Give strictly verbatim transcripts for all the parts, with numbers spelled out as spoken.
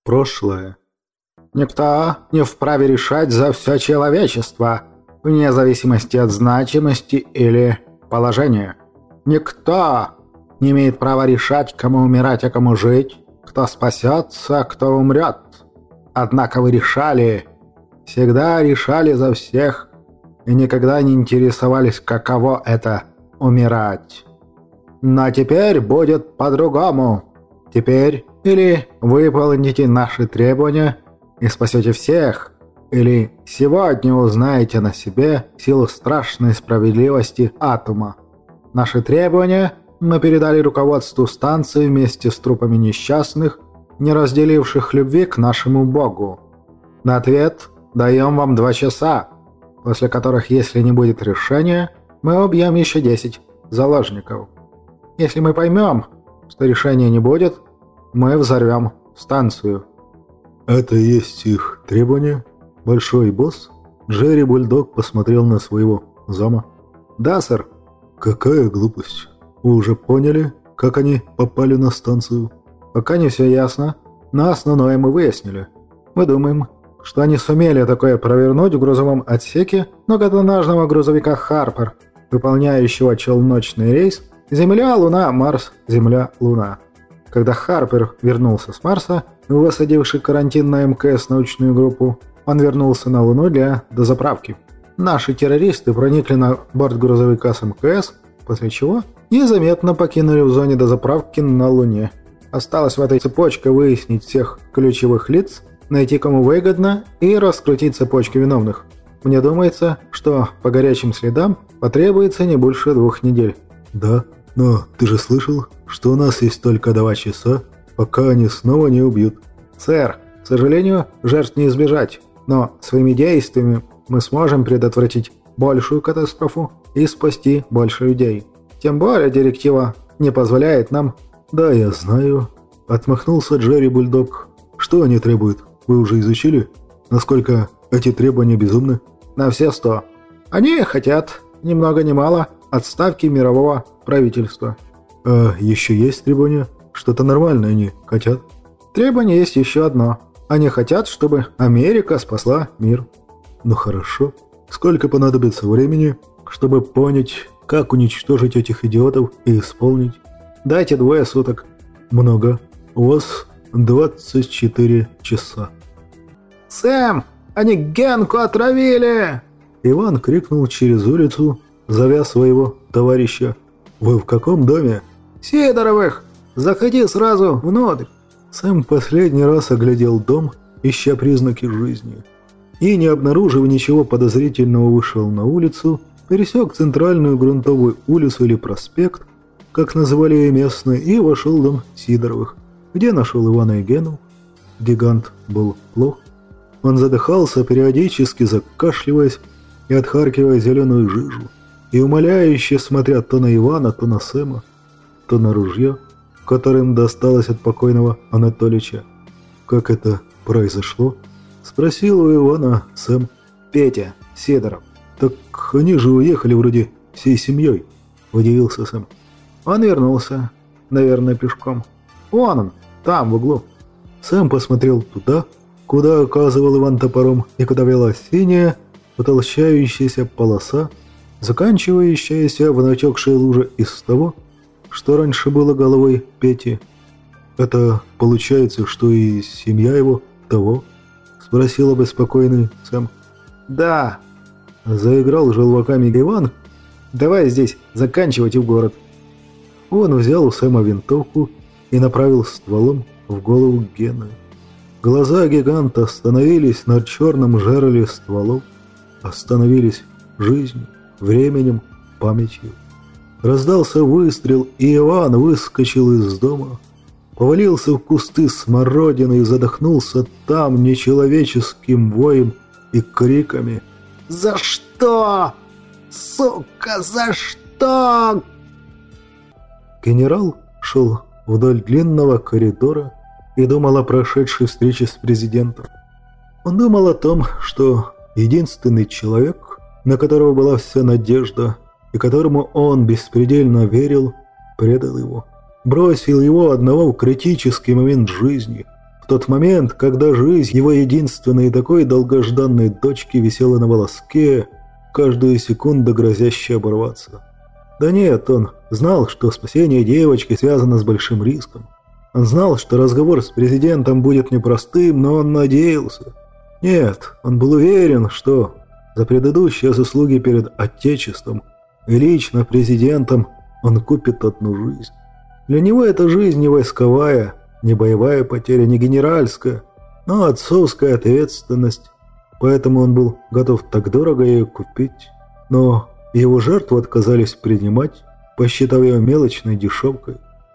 Прошлое. Никто не вправе решать за все человечество, вне зависимости от значимости или положения. Никто не имеет права решать, кому умирать, а кому жить, кто спасется, кто умрет. Однако вы решали, всегда решали за всех и никогда не интересовались, каково это – умирать. Но теперь будет по-другому. Теперь или выполните наши требования и спасете всех, или сегодня узнаете на себе силу страшной справедливости атома. Наши требования мы передали руководству станции вместе с трупами несчастных, не разделивших любви к нашему Богу. На ответ даем вам два часа, после которых, если не будет решения, мы убьем еще десять заложников. Если мы поймем, что решения не будет, мы взорвем станцию. Это и есть их требование? Большой босс? Джерри Бульдог посмотрел на своего зама. Да, сэр. Какая глупость. Вы уже поняли, как они попали на станцию? Пока не все ясно, но основное мы выяснили. Мы думаем, что они сумели такое провернуть в грузовом отсеке многотоннажного грузовика «Харпер», выполняющего челночный рейс Земля-Луна, Марс, Земля-Луна. Когда Харпер вернулся с Марса, высадивший карантин на МКС научную группу, он вернулся на Луну для дозаправки. Наши террористы проникли на борт грузовика с МКС, после чего незаметно покинули в зоне дозаправки на Луне. Осталось в этой цепочке выяснить всех ключевых лиц, найти кому выгодно и раскрутить цепочки виновных. Мне думается, что по горячим следам потребуется не больше двух недель. Да, но ты же слышал, что у нас есть только два часа, пока они снова не убьют. Сэр, к сожалению, жертв не избежать, но своими действиями мы сможем предотвратить большую катастрофу и спасти больше людей. Тем более директива не позволяет нам... Да, я знаю. Отмахнулся Джерри Бульдог. Что они требуют? Вы уже изучили? Насколько эти требования безумны? На все сто. Они хотят, ни много ни мало, отставки мирового правительства. А еще есть требования? Что-то нормальное они хотят? Требование есть еще одно. Они хотят, чтобы Америка спасла мир. Ну хорошо. Сколько понадобится времени, чтобы понять, как уничтожить этих идиотов и исполнить? Дайте двое суток. Много. У вас двадцать четыре часа. «Сэм, они Генку отравили!» Иван крикнул через улицу, зовя своего товарища. «Вы в каком доме?» «Сидоровых! Заходи сразу внутрь!» Сэм последний раз оглядел дом, ища признаки жизни. И, не обнаружив ничего подозрительного, вышел на улицу, пересек центральную грунтовую улицу или проспект, как называли ее местные, и вошел в дом Сидоровых, где нашел Ивана и Гену. Гигант был плох. Он задыхался, периодически закашливаясь и отхаркивая зеленую жижу, и умоляюще смотря то на Ивана, то на Сэма, то на ружье, которым досталось от покойного Анатолича. «Как это произошло?» — спросил у Ивана Сэм. «Петя, Сидоров». «Так они же уехали вроде всей семьей», — удивился Сэм. «Он вернулся, наверное, пешком. Вон он, там, в углу». Сэм посмотрел туда, куда указывал Иван топором, и куда вела синяя, утолщающаяся полоса, заканчивающаяся в натекшей луже из того, что раньше было головой Пети. «Это получается, что и семья его того?» — спросил обеспокоенный Сэм. «Да», — заиграл желваками Иван. «Давай здесь заканчивать и в город». Он взял у Сэма винтовку и направил стволом в голову Гены. Глаза гиганта остановились на черном жерле стволов, остановились жизнью, временем, памятью. Раздался выстрел, и Иван выскочил из дома, повалился в кусты смородины и задохнулся там нечеловеческим воем и криками. «За что? Сука, за что?» Генерал шел вдоль длинного коридора и думал о прошедшей встрече с президентом. Он думал о том, что единственный человек, на которого была вся надежда, и которому он беспредельно верил, предал его. Бросил его одного в критический момент жизни, в тот момент, когда жизнь его единственной и такой долгожданной дочки висела на волоске, каждую секунду грозящей оборваться. Да нет, он знал, что спасение девочки связано с большим риском. Он знал, что разговор с президентом будет непростым, но он надеялся. Нет, он был уверен, что за предыдущие заслуги перед Отечеством и лично президентом он купит одну жизнь. Для него эта жизнь не войсковая, не боевая потеря, не генеральская, но отцовская ответственность. Поэтому он был готов так дорого ее купить. Но его жертву отказались принимать, посчитав ее мелочной дешевкой.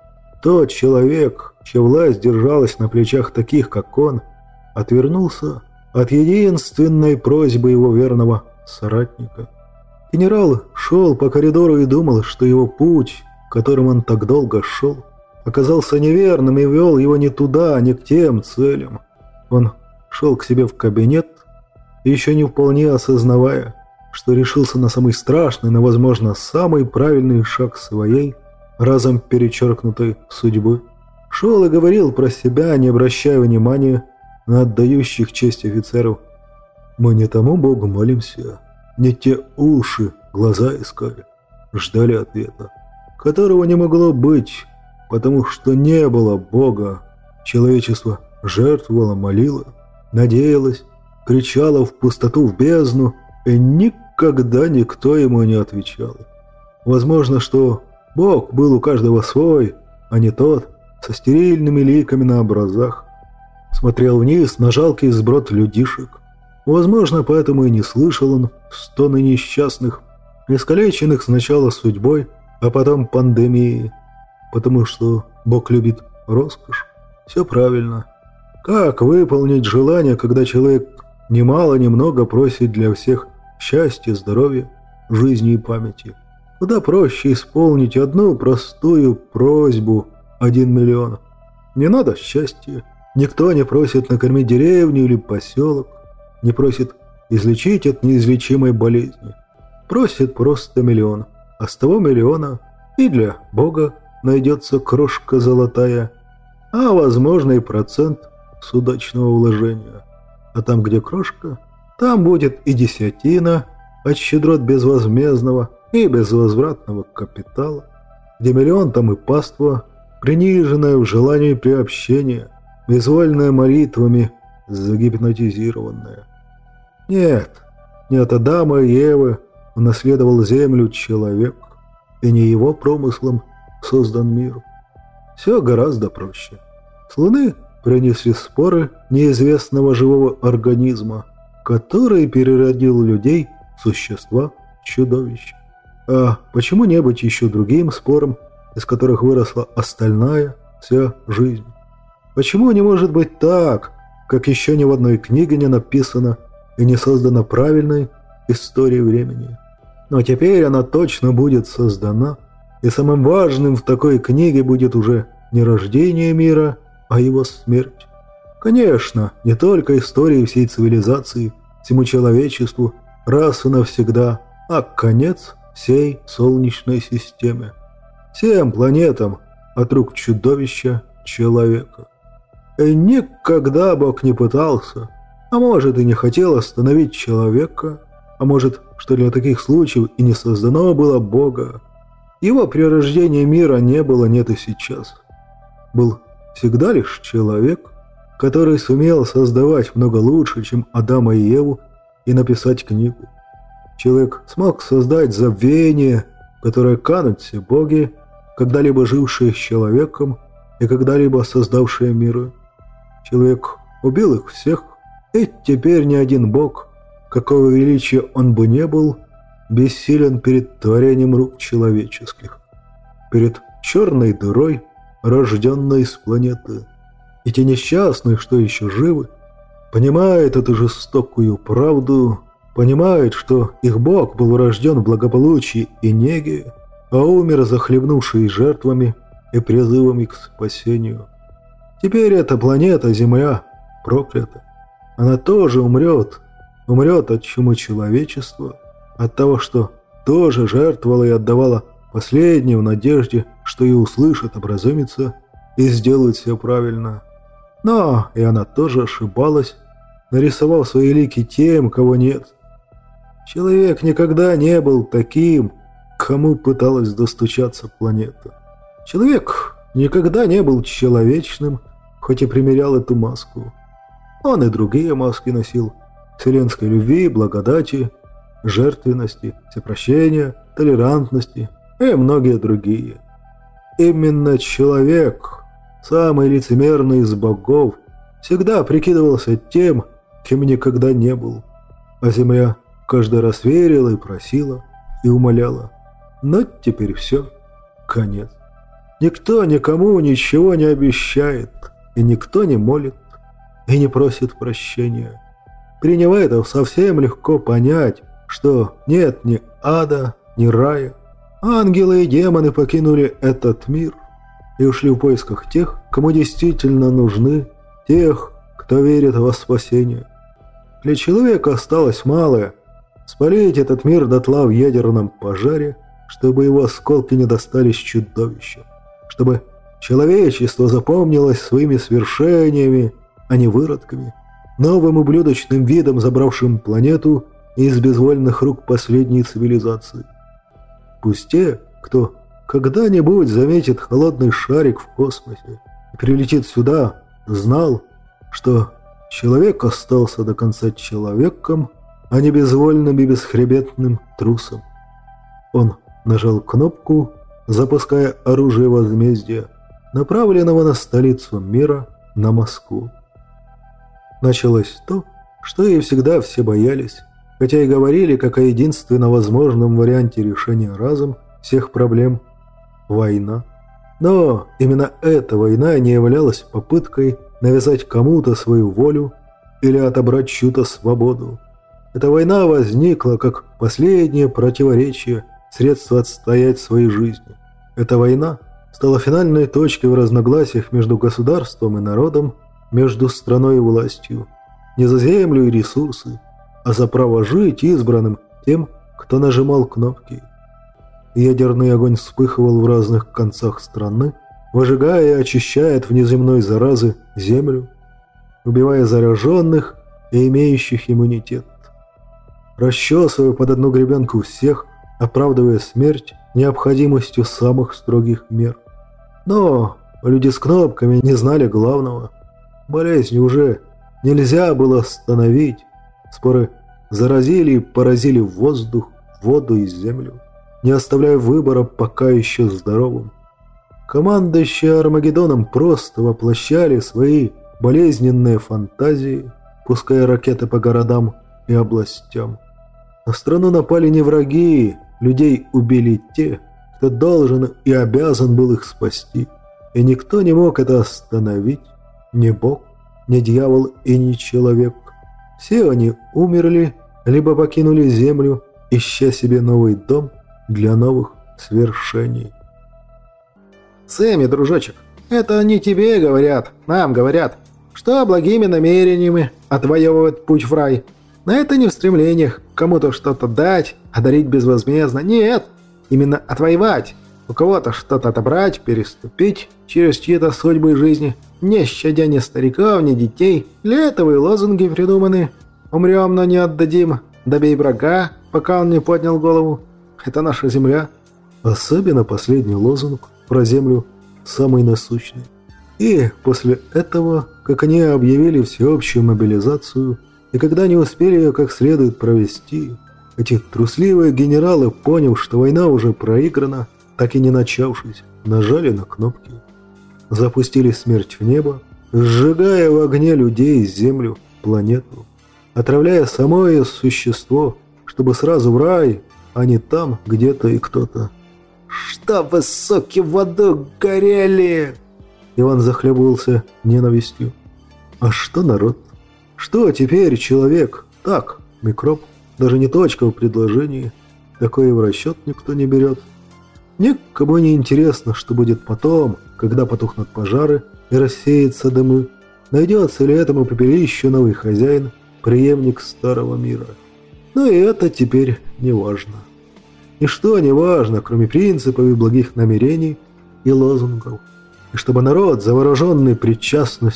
Тот человек, чья власть держалась на плечах таких, как он, отвернулся от единственной просьбы его верного соратника. Генерал шел по коридору и думал, что его путь, которым он так долго шел, оказался неверным и вел его не туда, не к тем целям. Он шел к себе в кабинет, еще не вполне осознавая, что решился на самый страшный, но, возможно, самый правильный шаг своей, разом перечеркнутой судьбы. Шел и говорил про себя, не обращая внимания на отдающих честь офицеров. «Мы не тому Богу молимся, не те уши, глаза искали, ждали ответа, которого не могло быть, потому что не было Бога. Человечество жертвовало, молило, надеялось, кричало в пустоту, в бездну, и никогда никто ему не отвечал. Возможно, что Бог был у каждого свой, а не тот, со стерильными ликами на образах. Смотрел вниз на жалкий сброд людишек. Возможно, поэтому и не слышал он стоны несчастных, искалеченных сначала судьбой, а потом пандемией. Потому что Бог любит роскошь. Все правильно. Как выполнить желание, когда человек немало-немного просит для всех счастья, здоровья, жизни и памяти? Куда проще исполнить одну простую просьбу – один миллион. Не надо счастья. Никто не просит накормить деревню или поселок. Не просит излечить от неизлечимой болезни. Просит просто миллион. А с того миллиона и для Бога найдется крошка золотая, а, возможно, и процент с удачного вложения. А там, где крошка, там будет и десятина от щедрот безвозмездного и безвозвратного капитала. Где миллион, там и паства, приниженная в желании приобщения, безвольная молитвами, загипнотизированная. Нет, не от Адама и Евы унаследовал землю человек, и не его промыслом создан мир. Все гораздо проще. С Луны принесли споры неизвестного живого организма, который переродил людей в существа-чудовищ. А почему не быть еще другим спором, из которых выросла остальная вся жизнь? Почему не может быть так, как еще ни в одной книге не написано и не создана правильной истории времени? Но теперь она точно будет создана, и самым важным в такой книге будет уже не рождение мира, а его смерть. Конечно, не только истории всей цивилизации, всему человечеству, раз и навсегда, а конец всей Солнечной системе. Всем планетам от рук чудовища человека. И никогда Бог не пытался, а может и не хотел остановить человека, а может, что для таких случаев и не создано было Бога. Его при рождении мира не было, нет и сейчас. Был всегда лишь человек, который сумел создавать много лучше, чем Адама и Еву, и написать книгу. Человек смог создать забвение, в которое канут все боги, когда-либо жившие с человеком и когда-либо создавшие миры. Человек убил их всех, и теперь ни один бог, какого величия он бы не был, бессилен перед творением рук человеческих, перед черной дырой, рожденной из планеты. И те несчастные, что еще живы, понимают эту жестокую правду, понимают, что их Бог был рожден в благополучии и неге, а умер, захлебнувшись жертвами и призывами к спасению. Теперь эта планета, Земля, проклята. Она тоже умрет, умрет от чумы человечества, от того, что тоже жертвовала и отдавала последнее в надежде, что ее услышат, образумятся и сделают все правильно. Но и она тоже ошибалась, нарисовав свои лики тем, кого нет. Человек никогда не был таким, к кому пыталась достучаться планета. Человек никогда не был человечным, хоть и примерял эту маску. Он и другие маски носил: вселенской любви, благодати, жертвенности, всепрощения, толерантности и многие другие. Именно человек, самый лицемерный из богов, всегда прикидывался тем, кем никогда не был. А земля каждый раз верила и просила, и умоляла. Но теперь все, конец. Никто никому ничего не обещает, и никто не молит, и не просит прощения. Принявайтов совсем легко понять, что нет ни ада, ни рая. Ангелы и демоны покинули этот мир и ушли в поисках тех, кому действительно нужны, тех, кто верит во спасение. Для человека осталось малое – спалить этот мир дотла в ядерном пожаре, чтобы его осколки не достались чудовищам, чтобы человечество запомнилось своими свершениями, а не выродками, новым ублюдочным видом, забравшим планету из безвольных рук последней цивилизации. Пусть те, кто когда-нибудь заметит холодный шарик в космосе и прилетит сюда, знал, что человек остался до конца человеком, а не безвольным и бесхребетным трусом. Он нажал кнопку, запуская оружие возмездия, направленного на столицу мира, на Москву. Началось то, что и всегда все боялись, хотя и говорили как о единственно возможном варианте решения разом всех проблем – война. Но именно эта война не являлась попыткой навязать кому-то свою волю или отобрать чью-то свободу. Эта война возникла как последнее противоречие, средство отстоять свои жизни. Эта война стала финальной точкой в разногласиях между государством и народом, между страной и властью. Не за землю и ресурсы, а за право жить избранным тем, кто нажимал кнопки. Ядерный огонь вспыхивал в разных концах страны, выжигая и очищая от внеземной заразы землю, убивая зараженных и имеющих иммунитет, расчесывая под одну гребенку всех, оправдывая смерть необходимостью самых строгих мер. Но люди с кнопками не знали главного. Болезнь уже нельзя было остановить. Споры заразили и поразили воздух, воду и землю, не оставляя выбора пока еще здоровым. Командующие Армагеддоном просто воплощали свои болезненные фантазии, пуская ракеты по городам и областям. На страну напали не враги, людей убили те, кто должен и обязан был их спасти. И никто не мог это остановить, ни Бог, ни дьявол и ни человек. Все они умерли, либо покинули землю, ища себе новый дом для новых свершений. «Сэмми, дружочек, это не тебе говорят, нам говорят, что благими намерениями отвоевывать путь в рай. Но это не в стремлениях кому-то что-то дать, одарить безвозмездно. Нет, именно отвоевать. У кого-то что-то отобрать, переступить через чьи-то судьбы и жизни, не щадя ни стариков, ни детей. Для этого и лозунги придуманы. Умрем, но не отдадим. Добей врага, пока он не поднял голову. Это наша земля». Особенно последний лозунг про землю самый насущный. И после этого, как они объявили всеобщую мобилизацию, и когда не успели ее как следует провести, эти трусливые генералы, поняв, что война уже проиграна, так и не начавшись, нажали на кнопки. Запустили смерть в небо, сжигая в огне людей, землю, планету, отравляя само ее существо, чтобы сразу в рай, а не там где-то и кто-то. «Чтобы соки в аду горели!» Иван захлебывался ненавистью. «А что народ? Что теперь человек? Так, микроб, даже не точка в предложении. Такое в расчет никто не берет. Никому не интересно, что будет потом, когда потухнут пожары и рассеются дымы. Найдется ли этому пепелищу новый хозяин, преемник старого мира. Но и это теперь не важно. Ничто не важно, кроме принципов и благих намерений и лозунгов. И чтобы народ, завороженный причастностью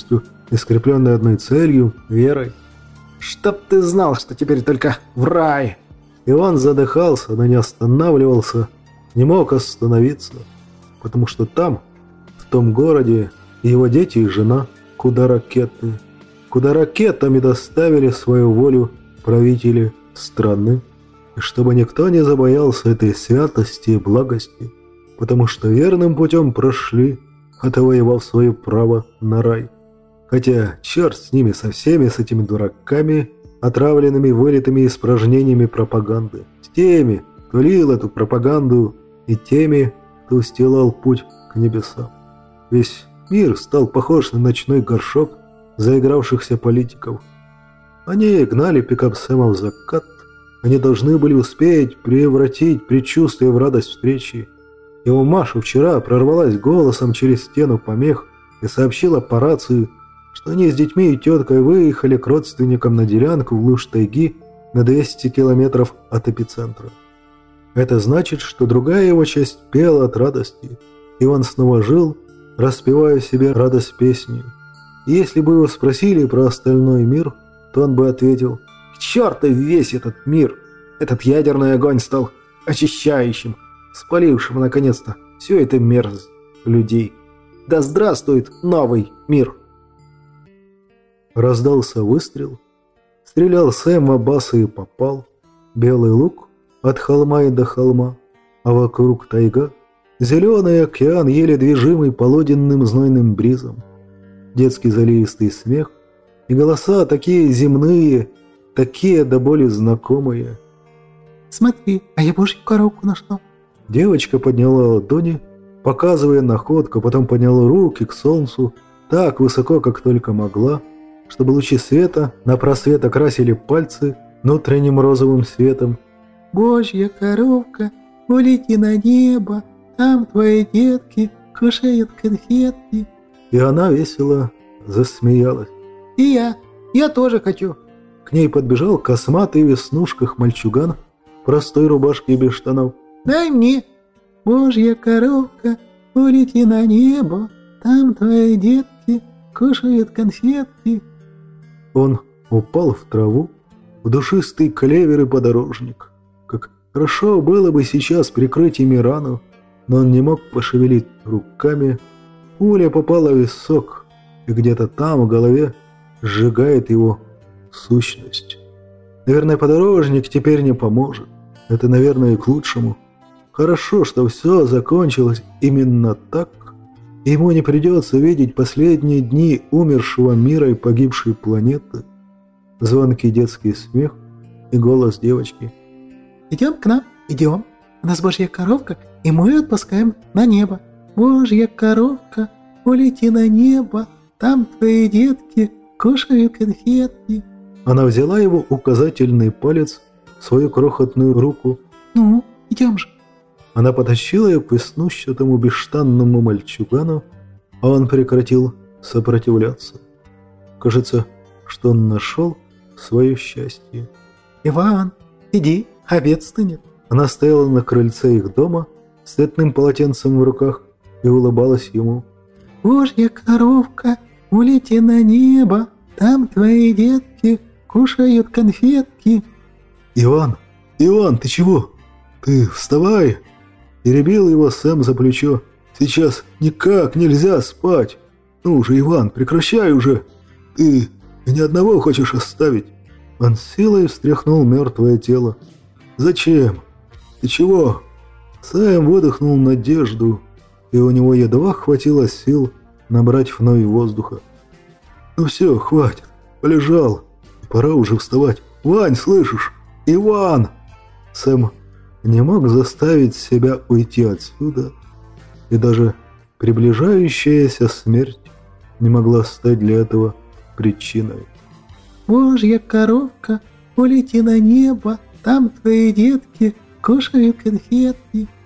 и скрепленный одной целью – верой. «Чтоб ты знал, что теперь только в рай!» Иван задыхался, но не останавливался, не мог остановиться, потому что там, в том городе, его дети и жена, куда ракеты, куда ракетами доставили свою волю правители страны, и чтобы никто не забоялся этой святости и благости, потому что верным путем прошли, отвоевав свое право на рай. Хотя черт с ними, со всеми, с этими дураками, отравленными вылитыми испражнениями пропаганды, с теми, кто лил эту пропаганду, и теми, кто устилал путь к небесам. Весь мир стал похож на ночной горшок заигравшихся политиков. Они гнали пикап Сэма в закат, они должны были успеть превратить предчувствие в радость встречи. Его Маша вчера прорвалась голосом через стену помех и сообщила по рации, что они с детьми и теткой выехали к родственникам на делянку в глушь тайги на двести километров от эпицентра. Это значит, что другая его часть пела от радости, и он снова жил, распевая себе радость песней. И если бы его спросили про остальной мир, то он бы ответил: «К черту весь этот мир! Этот ядерный огонь стал очищающим, спалившим наконец-то всю эту мерзость людей. Да здравствует новый мир!» Раздался выстрел. Стрелял Сэм в Аббаса и попал. Белый луг от холма и до холма, а вокруг тайга. Зеленый океан, еле движимый полуденным знойным бризом. Детский заливистый смех и голоса такие земные, такие до боли знакомые. «Смотри, а я божью коровку нашла». Девочка подняла ладони, показывая находку, потом подняла руки к солнцу так высоко, как только могла, чтобы лучи света на просвет окрасили пальцы внутренним розовым светом. «Божья коровка, улети на небо, там твои детки кушают конфетки». И она весело засмеялась. «И я, я тоже хочу». К ней подбежал косматый в веснушках мальчуган в простой рубашке и без штанов. «Дай мне». «Божья коровка, улети на небо, там твои детки кушают конфетки». Он упал в траву, в душистый клевер и подорожник. Как хорошо было бы сейчас прикрыть ими рану, но он не мог пошевелить руками. Пуля попала в висок, и где-то там, в голове, сжигает его сущность. Наверное, подорожник теперь не поможет. Это, наверное, и к лучшему. Хорошо, что все закончилось именно так. Ему не придется видеть последние дни умершего мира и погибшей планеты. Звонкий детский смех и голос девочки. «Идем к нам, идем. У нас божья коровка, и мы ее отпускаем на небо. Божья коровка, улети на небо, там твои детки кушают конфетки». Она взяла его указательный палец в свою крохотную руку. «Ну, идем же». Она потащила ее к веснущатому бесштанному мальчугану, а он прекратил сопротивляться. Кажется, что он нашел свое счастье. «Иван, иди, обед стынет». Она стояла на крыльце их дома с цветным полотенцем в руках и улыбалась ему. «Божья коровка, улети на небо, там твои детки кушают конфетки». «Иван, Иван, ты чего? Ты вставай!» Теребил его Сэм за плечо. «Сейчас никак нельзя спать! Ну же, Иван, прекращай уже! Ты ни одного хочешь оставить!» Он с силой встряхнул мертвое тело. «Зачем? Ты чего?» Сэм выдохнул надежду, и у него едва хватило сил набрать вновь воздуха. «Ну все, хватит, полежал, пора уже вставать. Вань, слышишь? Иван!» Сэм не мог заставить себя уйти отсюда, и даже приближающаяся смерть не могла стать для этого причиной. «Божья коровка, улети на небо, там твои детки кушают конфетки».